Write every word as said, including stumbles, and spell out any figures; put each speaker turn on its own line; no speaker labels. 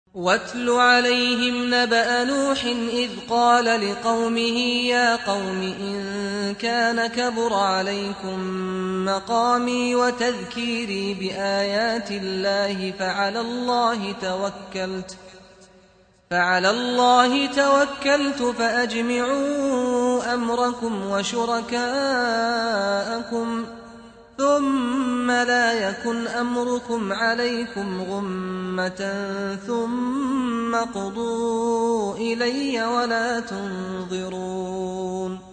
واتل عليهم نبأ نوح إذ قال لقومه يا قوم إن كان كبر عليكم مقامي وتذكيري بآيات الله فعلى الله توكلت فعلى الله توكلت فأجمعوا أمركم وشركاءكم ثم لا يكن أمركم عليكم غمة ثم اقضوا إلي ولا تنظرون